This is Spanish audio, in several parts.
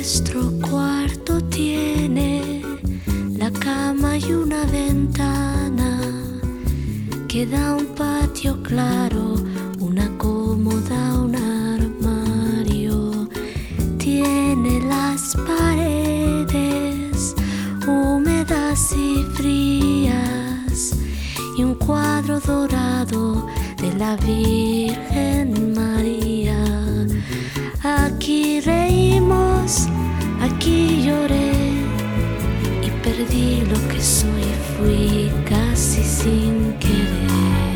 Nuestro cuarto tiene la cama y una ventana que da un patio claro, una cómoda, un armario. Tiene las paredes húmedas y frías y un cuadro dorado de la Virgen María. Aquí reímos, aquí lloré y perdí lo que soy, fui casi sin querer.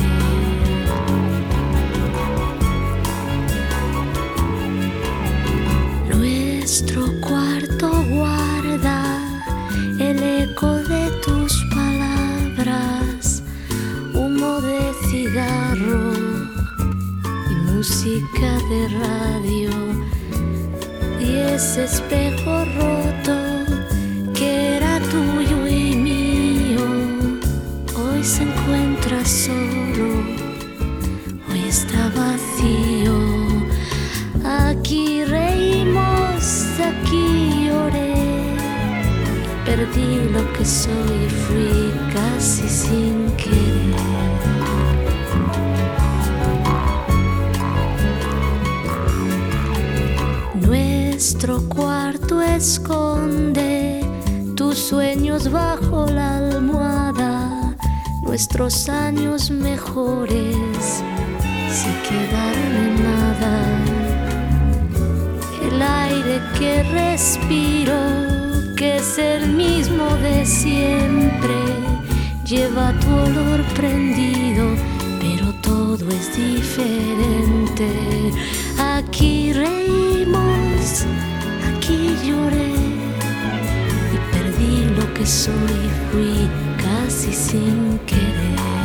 Nuestro cuarto guarda el eco de tus palabras, humo de cigarro y música de radio, y ese espejo roto que era tuyo y mío hoy se encuentra solo, hoy está vacío. Aquí reímos, aquí lloré, perdí lo que soy, fui casi sin querer. Nuestro cuarto esconde tus sueños bajo la almohada, nuestros años mejores se quedaron en nada. El aire que respiro, que es el mismo de siempre, lleva tu olor prendido, pero todo es diferente. Aquí reímos, aquí lloré y perdí lo que soy, fui casi sin querer.